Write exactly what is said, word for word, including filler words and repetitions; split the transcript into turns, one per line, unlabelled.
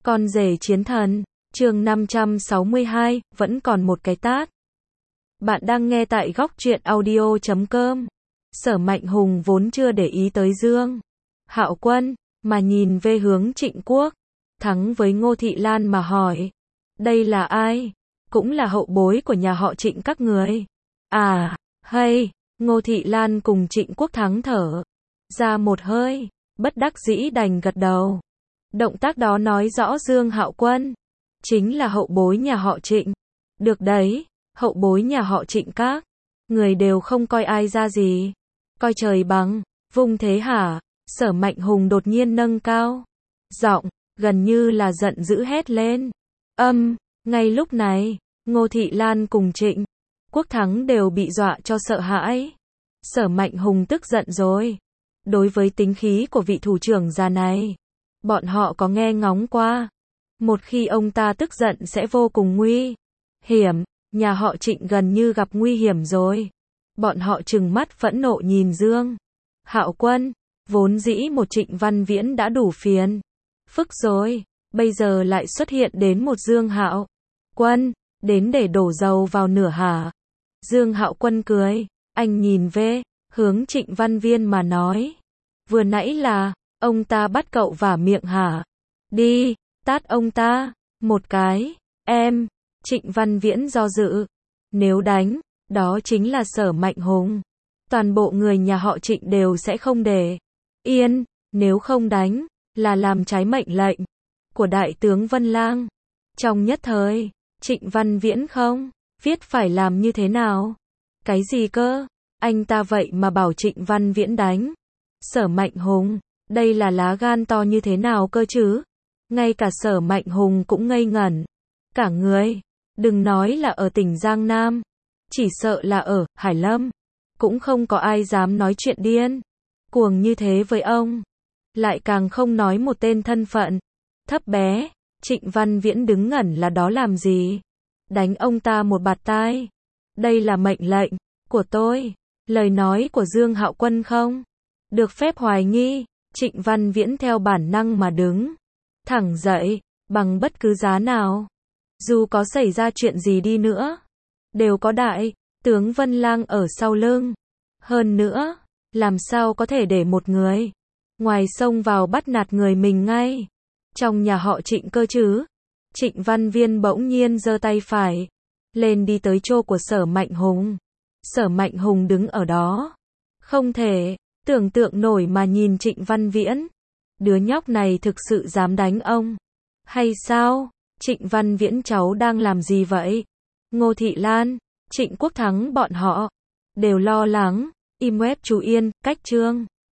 Con rể chiến thần, chương năm trăm sáu mươi hai, vẫn còn một cái tát. Bạn đang nghe tại góc truyện audio chấm com. Sở Mạnh Hùng vốn chưa để ý tới Dương Hạo Quân, mà nhìn về hướng Trịnh Quốc Thắng với Ngô Thị Lan mà hỏi. Đây là ai? Cũng là hậu bối của nhà họ Trịnh các người. À, hay, Ngô Thị Lan cùng Trịnh Quốc Thắng thở ra một hơi, bất đắc dĩ đành gật đầu. Động tác đó nói rõ Dương Hạo Quân chính là hậu bối nhà họ Trịnh. Được đấy, hậu bối nhà họ Trịnh các người đều không coi ai ra gì. Coi trời bằng vung thế hả? Sở Mạnh Hùng đột nhiên nâng cao giọng, gần như là giận dữ hét lên. Âm, ngay lúc này, Ngô Thị Lan cùng Trịnh Quốc Thắng đều bị dọa cho sợ hãi. Sở Mạnh Hùng tức giận rồi. Đối với tính khí của vị thủ trưởng già này, bọn họ có nghe ngóng qua. Một khi ông ta tức giận sẽ vô cùng nguy hiểm, nhà họ Trịnh gần như gặp nguy hiểm rồi. Bọn họ trừng mắt phẫn nộ nhìn Dương Hạo Quân, vốn dĩ một Trịnh Văn Viễn đã đủ phiền phức rồi, bây giờ lại xuất hiện đến một Dương Hạo Quân, đến để đổ dầu vào lửa hả? Dương Hạo Quân cười, anh nhìn về hướng Trịnh Văn Viên mà nói. Vừa nãy là, ông ta bắt cậu vả miệng hả? Đi, tát ông ta, một cái, em, Trịnh Văn Viễn do dự. Nếu đánh, đó chính là Sở Mạnh Hùng. Toàn bộ người nhà họ Trịnh đều sẽ không để yên, nếu không đánh, là làm trái mệnh lệnh của Đại tướng Vân Lang. Trong nhất thời, Trịnh Văn Viễn không biết phải làm như thế nào. Cái gì cơ? Anh ta vậy mà bảo Trịnh Văn Viễn đánh Sở Mạnh Hùng, đây là lá gan to như thế nào cơ chứ? Ngay cả Sở Mạnh Hùng cũng ngây ngẩn cả người. Đừng nói là ở tỉnh Giang Nam, chỉ sợ là ở Hải Lâm, cũng không có ai dám nói chuyện điên cuồng như thế với ông. Lại càng không nói một tên thân phận thấp bé. Trịnh Văn Viễn đứng ngẩn là đó làm gì? Đánh ông ta một bạt tai. Đây là mệnh lệnh của tôi. Lời nói của Dương Hạo Quân không được phép hoài nghi. Trịnh Văn Viễn theo bản năng mà đứng thẳng dậy, bằng bất cứ giá nào. Dù có xảy ra chuyện gì đi nữa, đều có Đại tướng Vân Lang ở sau lưng. Hơn nữa, làm sao có thể để một người ngoài xông vào bắt nạt người mình ngay trong nhà họ Trịnh cơ chứ? Trịnh Văn Viên bỗng nhiên giơ tay phải lên đi tới chỗ của Sở Mạnh Hùng. Sở Mạnh Hùng đứng ở đó, không thể tưởng tượng nổi mà nhìn Trịnh Văn Viễn. Đứa nhóc này thực sự dám đánh ông hay sao? Trịnh Văn Viễn cháu đang làm gì vậy? Ngô Thị Lan, Trịnh Quốc Thắng bọn họ đều lo lắng. Im web chú Yên, cách chương